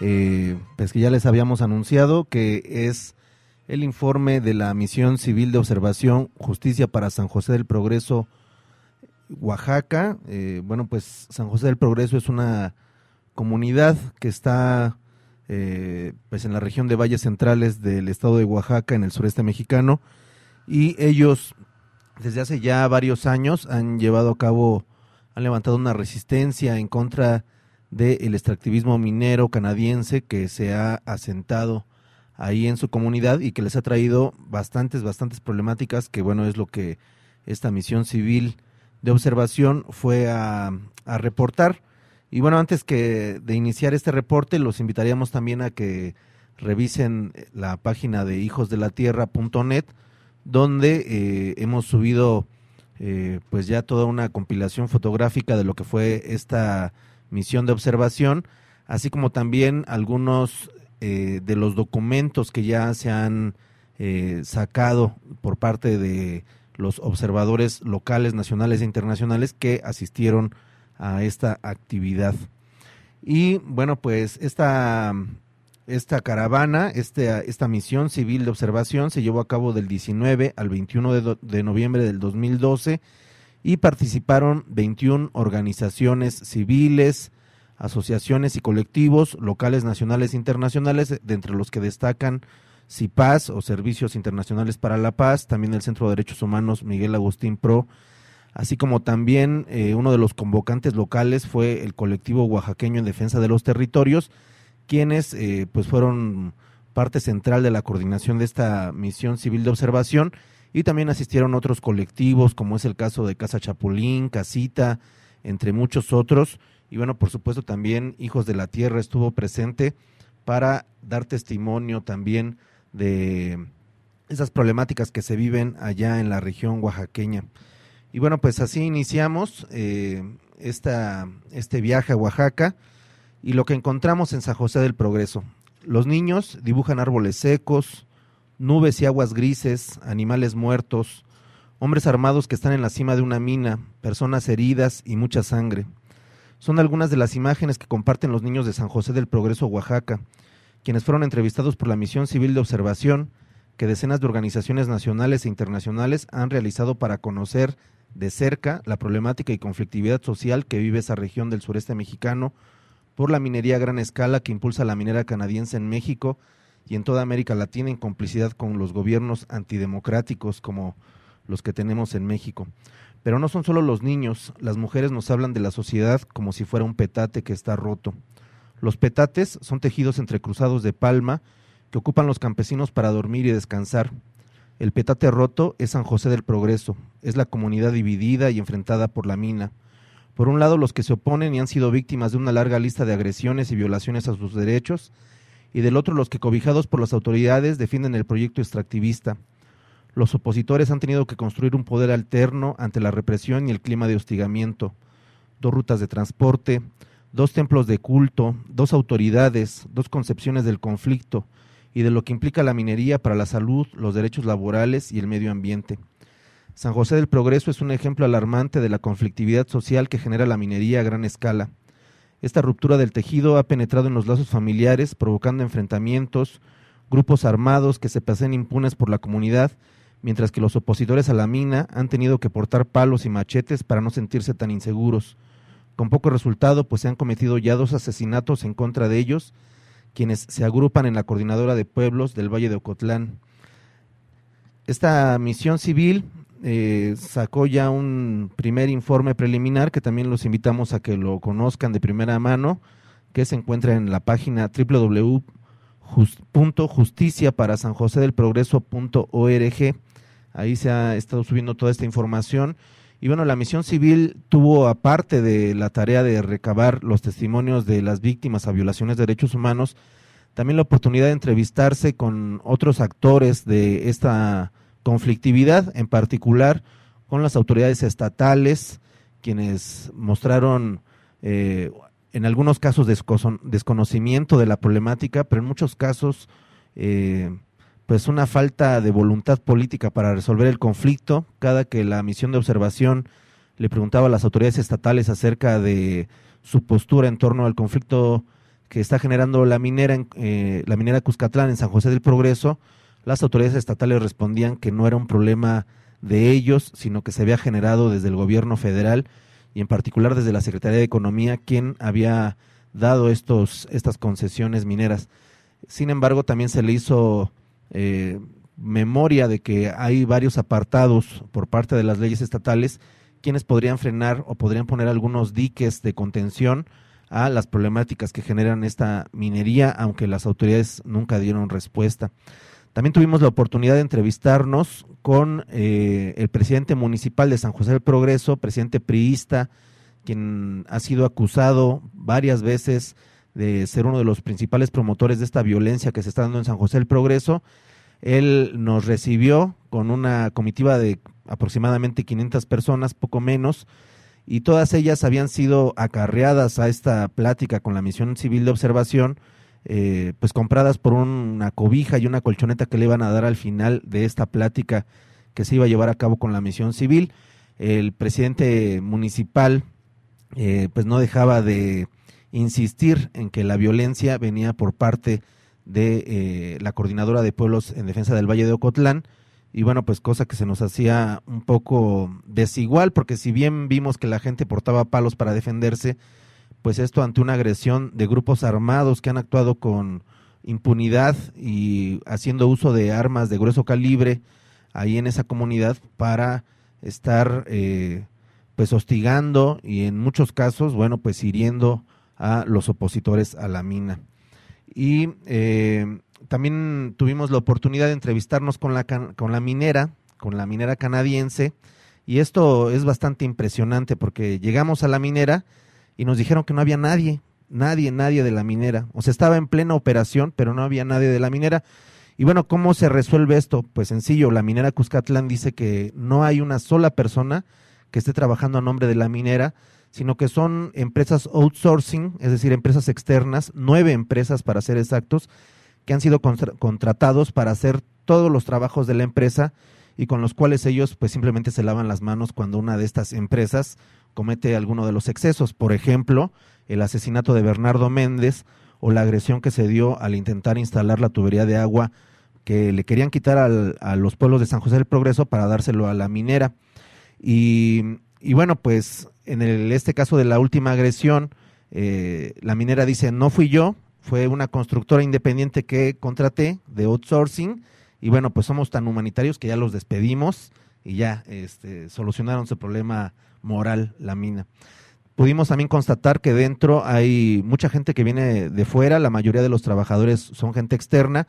pues que ya les habíamos anunciado, que es el informe de la Misión Civil de Observación Justicia para San José del Progreso, Oaxaca. Bueno, pues San José del Progreso es una comunidad que está pues en la región de Valles Centrales del estado de Oaxaca, en el sureste mexicano, y ellos desde hace ya varios años han levantado una resistencia en contra del extractivismo minero canadiense que se ha asentado ahí en su comunidad y que les ha traído bastantes problemáticas, que bueno, es lo que esta misión civil de observación fue a reportar. Y bueno, antes de iniciar este reporte, los invitaríamos también a que revisen la página de hijosdelatierra.net, donde hemos subido pues ya toda una compilación fotográfica de lo que fue esta misión de observación, así como también algunos de los documentos que ya se han sacado por parte de los observadores locales, nacionales e internacionales que asistieron a esta actividad. Y bueno, pues esta caravana, esta misión civil de observación se llevó a cabo del 19 al 21 de noviembre del 2012 y participaron 21 organizaciones civiles, asociaciones y colectivos locales, nacionales e internacionales, de entre los que destacan CIPAS o Servicios Internacionales para la Paz, también el Centro de Derechos Humanos Miguel Agustín Pro, así como también uno de los convocantes locales fue el colectivo oaxaqueño en defensa de los territorios, quienes pues fueron parte central de la coordinación de esta misión civil de observación, y también asistieron otros colectivos, como es el caso de Casa Chapulín, Casita, entre muchos otros, y bueno, por supuesto también Hijos de la Tierra estuvo presente para dar testimonio también de esas problemáticas que se viven allá en la región oaxaqueña. Y bueno, pues así iniciamos este viaje a Oaxaca, y lo que encontramos en San José del Progreso: los niños dibujan árboles secos, nubes y aguas grises, animales muertos, hombres armados que están en la cima de una mina, personas heridas y mucha sangre. Son algunas de las imágenes que comparten los niños de San José del Progreso, Oaxaca, quienes fueron entrevistados por la Misión Civil de Observación que decenas de organizaciones nacionales e internacionales han realizado para conocer de cerca la problemática y conflictividad social que vive esa región del sureste mexicano por la minería a gran escala que impulsa la minera canadiense en México y en toda América Latina, en complicidad con los gobiernos antidemocráticos como los que tenemos en México. Pero no son solo los niños, las mujeres nos hablan de la sociedad como si fuera un petate que está roto. Los petates son tejidos entrecruzados de palma que ocupan los campesinos para dormir y descansar. El petate roto es San José del Progreso, es la comunidad dividida y enfrentada por la mina. Por un lado, los que se oponen y han sido víctimas de una larga lista de agresiones y violaciones a sus derechos, y del otro, los que, cobijados por las autoridades, defienden el proyecto extractivista. Los opositores han tenido que construir un poder alterno ante la represión y el clima de hostigamiento. 2 rutas de transporte, 2 templos de culto, 2 autoridades, 2 concepciones del conflicto y de lo que implica la minería para la salud, los derechos laborales y el medio ambiente. San José del Progreso es un ejemplo alarmante de la conflictividad social que genera la minería a gran escala. Esta ruptura del tejido ha penetrado en los lazos familiares, provocando enfrentamientos, grupos armados que se pasean impunes por la comunidad, mientras que los opositores a la mina han tenido que portar palos y machetes para no sentirse tan inseguros. Con poco resultado, pues se han cometido ya 2 asesinatos en contra de ellos, quienes se agrupan en la Coordinadora de Pueblos del Valle de Ocotlán. Esta misión civil sacó ya un primer informe preliminar que también los invitamos a que lo conozcan de primera mano, que se encuentra en la página www.justiciaparasanjosedelprogreso.org. Ahí se ha estado subiendo toda esta información. Y bueno, la misión civil tuvo, aparte de la tarea de recabar los testimonios de las víctimas a violaciones de derechos humanos, también la oportunidad de entrevistarse con otros actores de esta conflictividad, en particular con las autoridades estatales, quienes mostraron en algunos casos desconocimiento de la problemática, pero en muchos casos pues una falta de voluntad política para resolver el conflicto. Cada que la misión de observación le preguntaba a las autoridades estatales acerca de su postura en torno al conflicto que está generando la minera Cuscatlán en San José del Progreso, las autoridades estatales respondían que no era un problema de ellos, sino que se había generado desde el gobierno federal y en particular desde la Secretaría de Economía, quien había dado estas concesiones mineras. Sin embargo, también se le hizo memoria de que hay varios apartados por parte de las leyes estatales quienes podrían frenar o podrían poner algunos diques de contención a las problemáticas que generan esta minería, aunque las autoridades nunca dieron respuesta. También tuvimos la oportunidad de entrevistarnos con el presidente municipal de San José del Progreso, presidente priista, quien ha sido acusado varias veces de ser uno de los principales promotores de esta violencia que se está dando en San José del Progreso. Él nos recibió con una comitiva de aproximadamente 500 personas, poco menos, y todas ellas habían sido acarreadas a esta plática con la misión civil de observación, pues compradas por una cobija y una colchoneta que le iban a dar al final de esta plática que se iba a llevar a cabo con la misión civil. El presidente municipal pues no dejaba de insistir en que la violencia venía por parte de la Coordinadora de Pueblos en Defensa del Valle de Ocotlán, y bueno, pues cosa que se nos hacía un poco desigual, porque si bien vimos que la gente portaba palos para defenderse, pues esto ante una agresión de grupos armados que han actuado con impunidad y haciendo uso de armas de grueso calibre ahí en esa comunidad para estar pues hostigando y en muchos casos, bueno, pues hiriendo a los opositores a la mina. Y también tuvimos la oportunidad de entrevistarnos con la minera canadiense, y esto es bastante impresionante porque llegamos a la minera y nos dijeron que no había nadie de la minera, o sea, estaba en plena operación, pero no había nadie de la minera. Y bueno, ¿cómo se resuelve esto? Pues sencillo, la minera Cuscatlán dice que no hay una sola persona que esté trabajando a nombre de la minera, sino que son empresas outsourcing, es decir, empresas externas, 9 empresas para ser exactos, que han sido contratados para hacer todos los trabajos de la empresa y con los cuales ellos pues simplemente se lavan las manos cuando una de estas empresas comete alguno de los excesos. Por ejemplo, el asesinato de Bernardo Méndez o la agresión que se dio al intentar instalar la tubería de agua que le querían quitar a los pueblos de San José del Progreso para dárselo a la minera. Y bueno, pues en este caso de la última agresión, la minera dice, no fui yo, fue una constructora independiente que contraté de outsourcing, y bueno, pues somos tan humanitarios que ya los despedimos y ya solucionaron su problema moral la mina. Pudimos también constatar que dentro hay mucha gente que viene de fuera, la mayoría de los trabajadores son gente externa,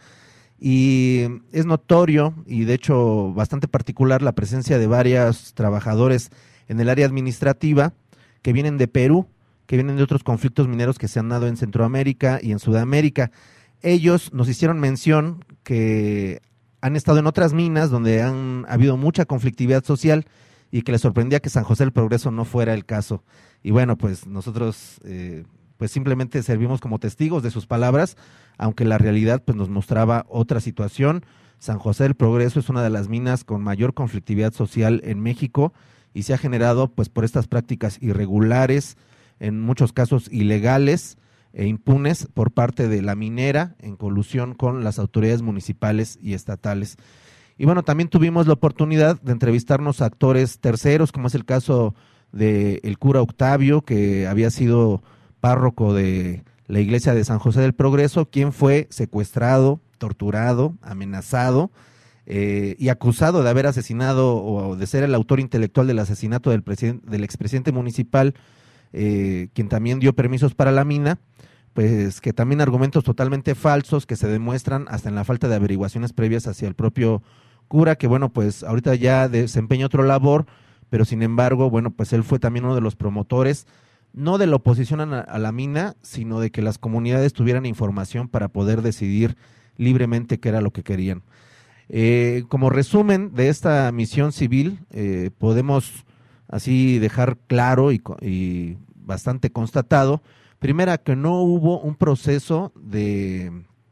y es notorio y de hecho bastante particular la presencia de varios trabajadores en el área administrativa que vienen de Perú, que vienen de otros conflictos mineros que se han dado en Centroamérica y en Sudamérica. Ellos nos hicieron mención que han estado en otras minas donde han habido mucha conflictividad social y que les sorprendía que San José del Progreso no fuera el caso. Y bueno, pues nosotros pues simplemente servimos como testigos de sus palabras, aunque la realidad pues nos mostraba otra situación. San José del Progreso es una de las minas con mayor conflictividad social en México y se ha generado pues por estas prácticas irregulares, en muchos casos ilegales e impunes por parte de la minera en colusión con las autoridades municipales y estatales. Y bueno, también tuvimos la oportunidad de entrevistarnos a actores terceros, como es el caso del cura Octavio, que había sido párroco de la iglesia de San José del Progreso, quien fue secuestrado, torturado, amenazado y acusado de haber asesinado o de ser el autor intelectual del asesinato del expresidente municipal, quien también dio permisos para la mina, pues que también argumentos totalmente falsos que se demuestran hasta en la falta de averiguaciones previas hacia el propio cura, que bueno, pues ahorita ya desempeña otra labor, pero sin embargo, bueno, pues él fue también uno de los promotores, no de la oposición a la mina, sino de que las comunidades tuvieran información para poder decidir libremente qué era lo que querían. Como resumen de esta misión civil, podemos así dejar claro y bastante constatado, primera, que no hubo un proceso de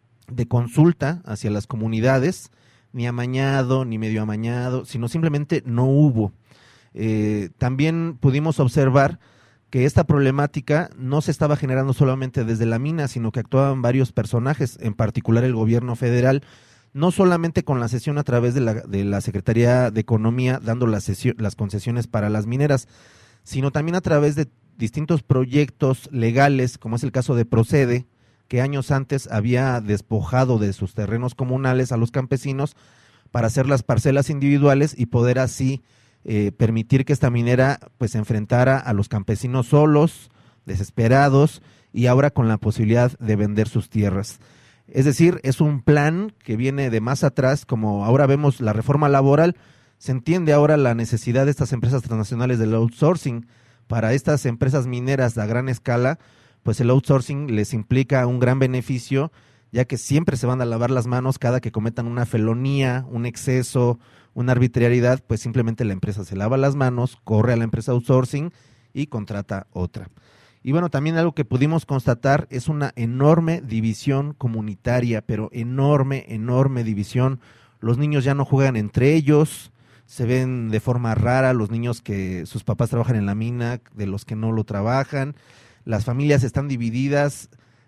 consulta hacia las comunidades, ni amañado, ni medio amañado, sino simplemente no hubo. También pudimos observar que esta problemática no se estaba generando solamente desde la mina, sino que actuaban varios personajes, en particular el gobierno federal, no solamente con la cesión a través de la Secretaría de Economía, dando las concesiones para las mineras, sino también a través de distintos proyectos legales, como es el caso de Procede, que años antes había despojado de sus terrenos comunales a los campesinos para hacer las parcelas individuales y poder así permitir que esta minera pues se enfrentara a los campesinos solos, desesperados, y ahora con la posibilidad de vender sus tierras. Es decir, es un plan que viene de más atrás, como ahora vemos la reforma laboral, se entiende ahora la necesidad de estas empresas transnacionales del outsourcing. Para estas empresas mineras a gran escala, pues el outsourcing les implica un gran beneficio, ya que siempre se van a lavar las manos cada que cometan una felonía, un exceso, una arbitrariedad, pues simplemente la empresa se lava las manos, corre a la empresa outsourcing y contrata otra. Y bueno, también algo que pudimos constatar es una enorme división comunitaria, pero enorme, enorme división. Los niños ya no juegan entre ellos, se ven de forma rara los niños que sus papás trabajan en la mina, de los que no lo trabajan. Las familias están divididas,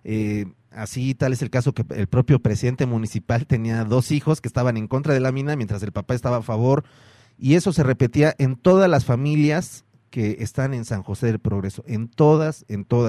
así tal es el caso que el propio presidente municipal tenía 2 hijos que estaban en contra de la mina, mientras el papá estaba a favor, y eso se repetía en todas las familias que están en San José del Progreso, en todas.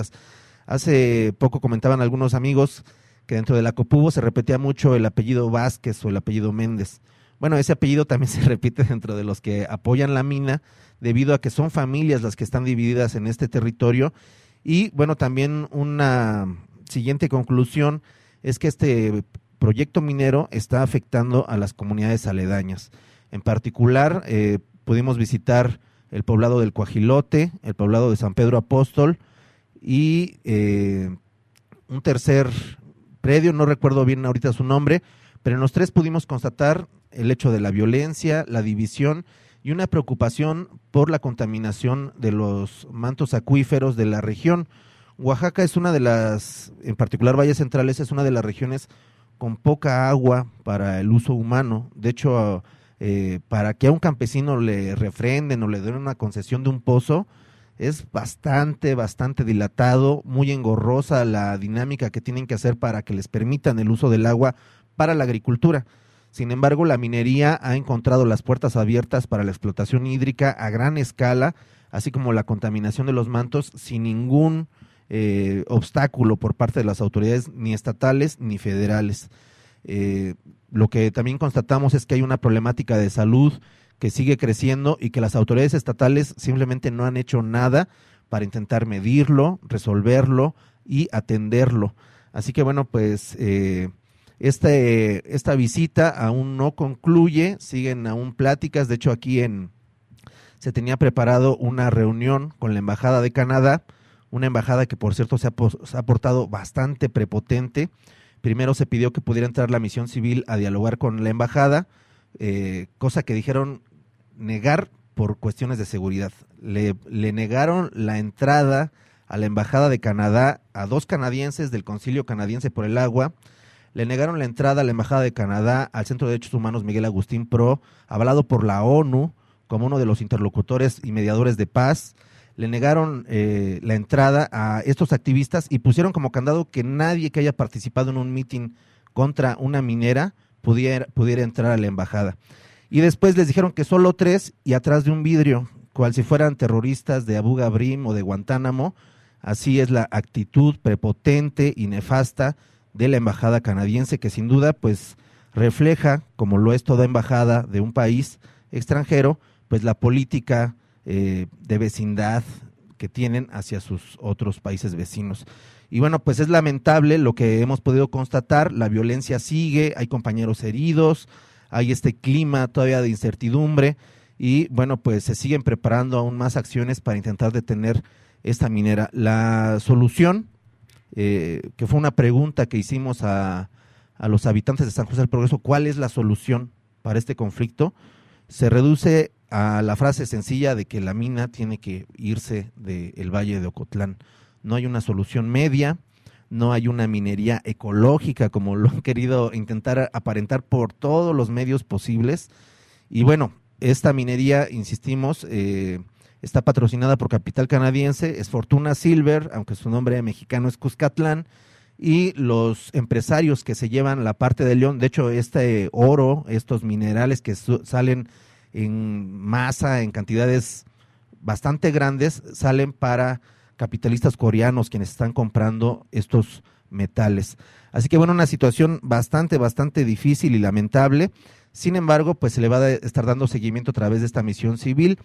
Hace poco comentaban algunos amigos que dentro de la Copubo se repetía mucho el apellido Vázquez o el apellido Méndez. Bueno, ese apellido también se repite dentro de los que apoyan la mina, debido a que son familias las que están divididas en este territorio. Y bueno, también una siguiente conclusión es que este proyecto minero está afectando a las comunidades aledañas. En particular, pudimos visitar el poblado del Coajilote, el poblado de San Pedro Apóstol y un tercer predio, no recuerdo bien ahorita su nombre, pero en los 3 pudimos constatar el hecho de la violencia, la división y una preocupación por la contaminación de los mantos acuíferos de la región. Oaxaca es una de las, en particular Valles Centrales, es una de las regiones con poca agua para el uso humano. De hecho, para que a un campesino le refrenden o le den una concesión de un pozo, es bastante dilatado, muy engorrosa la dinámica que tienen que hacer para que les permitan el uso del agua para la agricultura. Sin embargo, la minería ha encontrado las puertas abiertas para la explotación hídrica a gran escala, así como la contaminación de los mantos sin ningún obstáculo por parte de las autoridades ni estatales ni federales. Lo que también constatamos es que hay una problemática de salud que sigue creciendo y que las autoridades estatales simplemente no han hecho nada para intentar medirlo, resolverlo y atenderlo. Así que bueno, pues esta visita aún no concluye, siguen aún pláticas. De hecho, aquí se tenía preparado una reunión con la Embajada de Canadá, una embajada que por cierto se ha portado bastante prepotente. Primero se pidió que pudiera entrar la misión civil a dialogar con la embajada, cosa que dijeron negar por cuestiones de seguridad. Le negaron la entrada a la Embajada de Canadá a 2 canadienses del Concilio Canadiense por el Agua. Le negaron la entrada a la Embajada de Canadá al Centro de Derechos Humanos Miguel Agustín Pro, avalado por la ONU como uno de los interlocutores y mediadores de paz. Le negaron la entrada a estos activistas y pusieron como candado que nadie que haya participado en un mitin contra una minera pudiera entrar a la embajada. Y después les dijeron que solo 3 y atrás de un vidrio, cual si fueran terroristas de Abu Ghraib o de Guantánamo. Así es la actitud prepotente y nefasta de la embajada canadiense, que sin duda pues refleja, como lo es toda embajada de un país extranjero, pues la política de vecindad que tienen hacia sus otros países vecinos. Y bueno, pues es lamentable lo que hemos podido constatar, la violencia sigue, hay compañeros heridos, hay este clima todavía de incertidumbre y bueno, pues se siguen preparando aún más acciones para intentar detener esta minera. La solución, que fue una pregunta que hicimos a los habitantes de San José del Progreso, ¿cuál es la solución para este conflicto? Se reduce a la frase sencilla de que la mina tiene que irse del Valle de Ocotlán. No hay una solución media, no hay una minería ecológica como lo han querido intentar aparentar por todos los medios posibles. Y bueno, esta minería, insistimos, está patrocinada por capital canadiense, es Fortuna Silver, aunque su nombre mexicano es Cuscatlán, y los empresarios que se llevan la parte de León, de hecho este oro, estos minerales que salen en masa, en cantidades bastante grandes, salen para capitalistas coreanos quienes están comprando estos metales. Así que bueno, una situación bastante difícil y lamentable. Sin embargo, pues se le va a estar dando seguimiento a través de esta misión civil.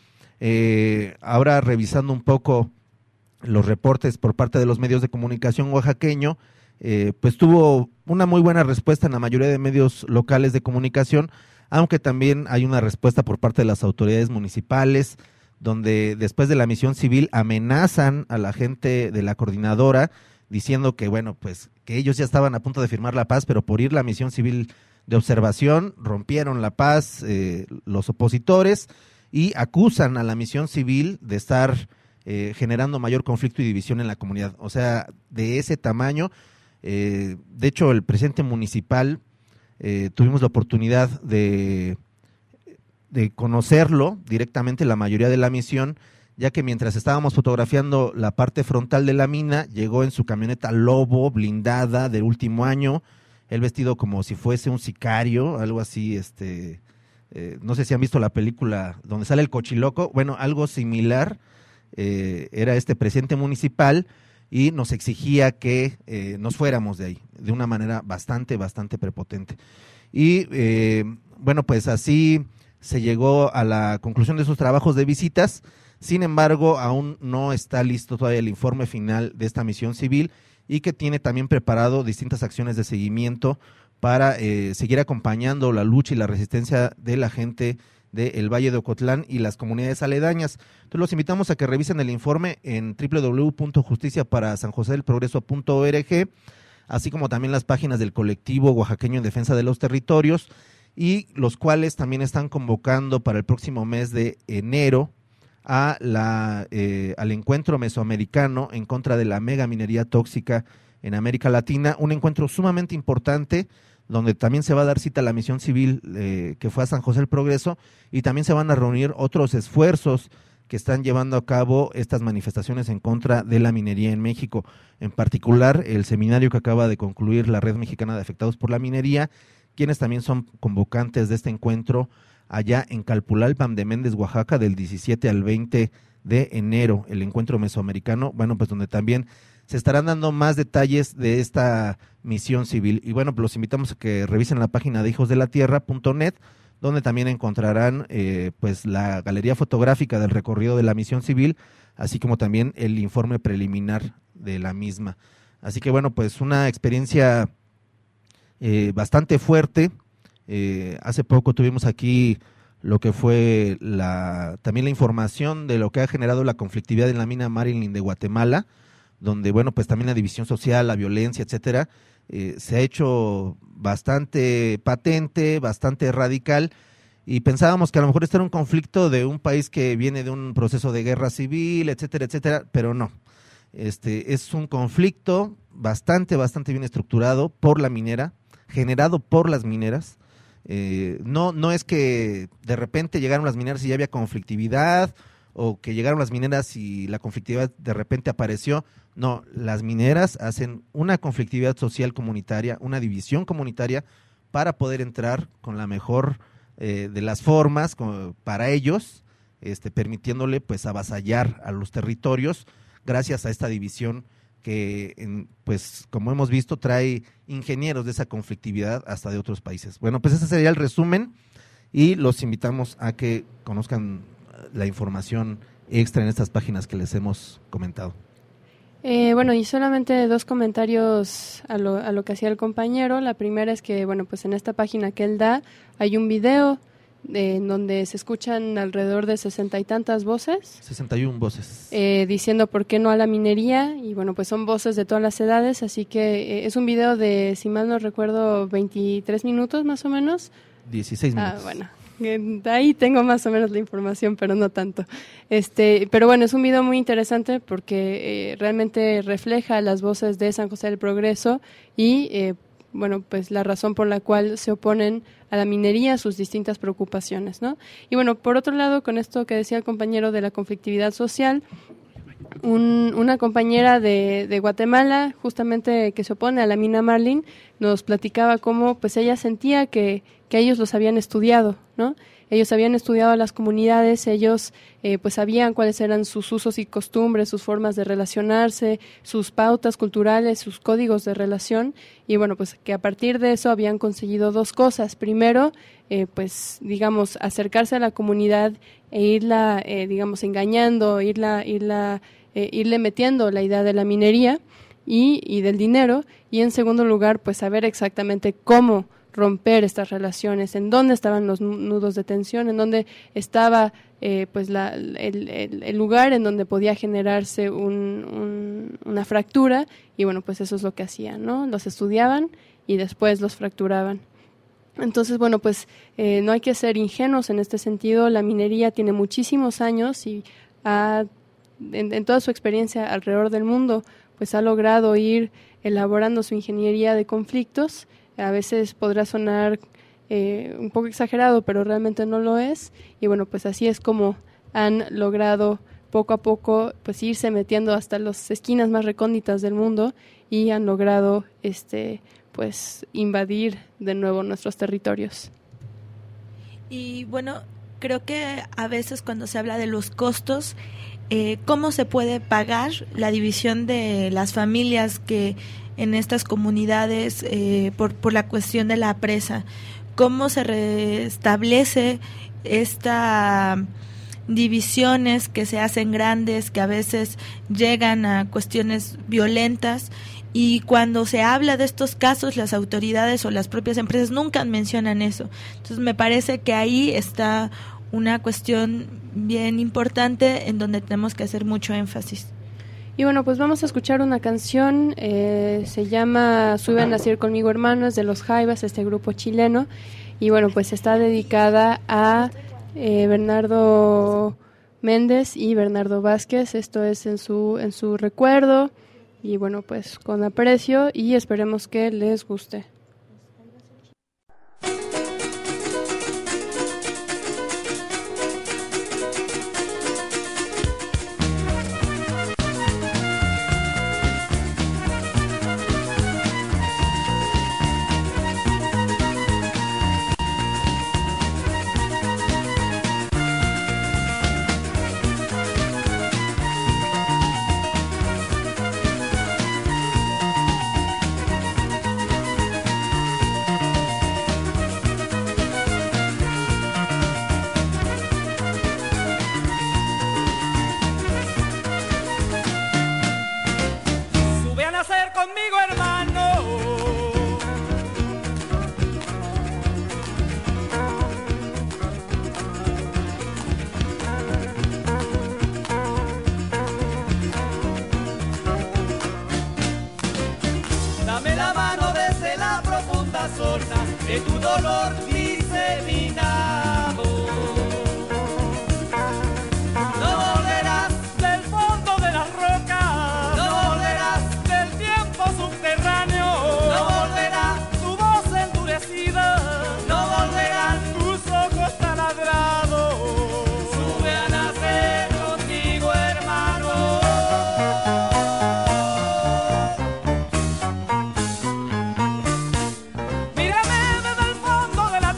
Ahora revisando un poco los reportes por parte de los medios de comunicación oaxaqueño, pues tuvo una muy buena respuesta en la mayoría de medios locales de comunicación, aunque también hay una respuesta por parte de las autoridades municipales, donde después de la misión civil amenazan a la gente de la coordinadora, diciendo que bueno, pues que ellos ya estaban a punto de firmar la paz, pero por ir la misión civil de observación rompieron la paz los opositores y acusan a la misión civil de estar generando mayor conflicto y división en la comunidad. O sea, de ese tamaño. De hecho, el presidente municipal, tuvimos la oportunidad de conocerlo directamente, la mayoría de la misión, ya que mientras estábamos fotografiando la parte frontal de la mina, llegó en su camioneta Lobo blindada del último año, él vestido como si fuese un sicario, algo así, no sé si han visto la película donde sale el cochiloco, bueno, algo similar, era este presidente municipal y nos exigía que nos fuéramos de ahí, de una manera bastante prepotente. Y bueno, pues así se llegó a la conclusión de sus trabajos de visitas. Sin embargo, aún no está listo todavía el informe final de esta misión civil y que tiene también preparado distintas acciones de seguimiento para seguir acompañando la lucha y la resistencia de la gente del Valle de Ocotlán y las comunidades aledañas. Entonces los invitamos a que revisen el informe en www.justiciaparasanjosedelprogreso.org, así como también las páginas del colectivo oaxaqueño en defensa de los territorios, y los cuales también están convocando para el próximo mes de enero al encuentro mesoamericano en contra de la megaminería tóxica en América Latina, un encuentro sumamente importante donde también se va a dar cita a la misión civil que fue a San José del Progreso, y también se van a reunir otros esfuerzos que están llevando a cabo estas manifestaciones en contra de la minería en México, en particular el seminario que acaba de concluir la Red Mexicana de Afectados por la Minería, quienes también son convocantes de este encuentro allá en Calpulalpan de Méndez, Oaxaca, del 17 al 20 de enero, el encuentro mesoamericano, bueno, pues donde también se estarán dando más detalles de esta misión civil. Y bueno, pues los invitamos a que revisen la página de hijosdelatierra.net, donde también encontrarán pues la galería fotográfica del recorrido de la misión civil, así como también el informe preliminar de la misma. Así que bueno, pues una experiencia bastante fuerte. Hace poco tuvimos aquí lo que fue también la información de lo que ha generado la conflictividad en la mina Marilyn de Guatemala, donde bueno, pues también la división social, la violencia, etcétera, se ha hecho bastante patente, bastante radical, y pensábamos que a lo mejor este era un conflicto de un país que viene de un proceso de guerra civil, etcétera, pero no. Es un conflicto bastante bien estructurado por la minera, generado por las mineras. No es que de repente llegaron las mineras y ya había conflictividad, o que llegaron las mineras y la conflictividad de repente apareció. No, las mineras hacen una conflictividad social comunitaria, una división comunitaria para poder entrar con la mejor de las formas para ellos, permitiéndole pues avasallar a los territorios gracias a esta división que, pues como hemos visto, trae ingenieros de esa conflictividad hasta de otros países. Bueno, pues ese sería el resumen y los invitamos a que conozcan la información extra en estas páginas que les hemos comentado. Bueno, y solamente dos comentarios a lo que hacía el compañero. La primera es que, bueno, pues en esta página que él da hay un video en donde se escuchan alrededor de 60 y tantas voces. 61 voces. Diciendo por qué no a la minería, y bueno, pues son voces de todas las edades, así que es un video de, si mal no recuerdo, 23 minutos más o menos. 16 minutos. Bueno, ahí tengo más o menos la información, pero no tanto. Pero bueno, es un video muy interesante porque realmente refleja las voces de San José del Progreso y bueno, pues la razón por la cual se oponen a la minería, sus distintas preocupaciones, ¿no? Y bueno, por otro lado, con esto que decía el compañero de la conflictividad social, una compañera de Guatemala, justamente que se opone a la mina Marlin, nos platicaba cómo pues ella sentía que ellos los habían estudiado, ¿no? Ellos habían estudiado a las comunidades, ellos pues sabían cuáles eran sus usos y costumbres, sus formas de relacionarse, sus pautas culturales, sus códigos de relación, y bueno, pues que a partir de eso habían conseguido dos cosas. Primero, pues digamos, acercarse a la comunidad e irla, digamos, engañando, irle metiendo la idea de la minería y del dinero, y en segundo lugar, pues saber exactamente cómo romper estas relaciones, en dónde estaban los nudos de tensión, en dónde estaba pues el lugar en donde podía generarse una fractura, y bueno, pues eso es lo que hacían, ¿no? Los estudiaban y después los fracturaban. Entonces, bueno, pues no hay que ser ingenuos en este sentido. La minería tiene muchísimos años y en toda su experiencia alrededor del mundo, pues ha logrado ir elaborando su ingeniería de conflictos. A veces podrá sonar un poco exagerado, pero realmente no lo es. Y bueno, pues así es como han logrado poco a poco pues irse metiendo hasta las esquinas más recónditas del mundo y han logrado pues invadir de nuevo nuestros territorios. Y bueno, creo que a veces cuando se habla de los costos, ¿cómo se puede pagar la división de las familias que en estas comunidades por la cuestión de la presa? ¿Cómo se restablece esta divisiones que se hacen grandes, que a veces llegan a cuestiones violentas? Y cuando se habla de estos casos, las autoridades o las propias empresas nunca mencionan eso. Entonces me parece que ahí está una cuestión bien importante en donde tenemos que hacer mucho énfasis. Y bueno, pues vamos a escuchar una canción, se llama Sube a nacer conmigo hermanos, de Los Jaivas, este grupo chileno, y bueno, pues está dedicada a Bernardo Méndez y Bernardo Vázquez. Esto es en su recuerdo, y bueno, pues con aprecio, y esperemos que les guste. De tu dolor diseminado, no volverás del fondo de las rocas, no volverás del tiempo subterráneo, no volverá tu voz endurecida, no volverán tus ojos taladrados. Sube a nacer contigo, hermano. Mírame desde el fondo de la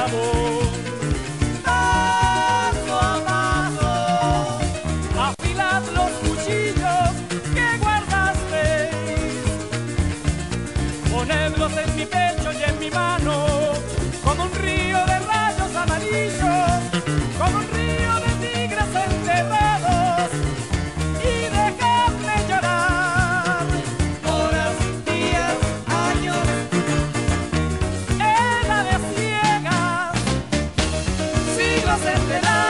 amor. Paso a paso, afilad los cuchillos que guardasteis, ponedlos en mi pecho y en mi mano, como un río de rayos amarillos, como un río de tigres enterrados, y dejadme llorar horas, días, años, edades ciegas, siglos enteros.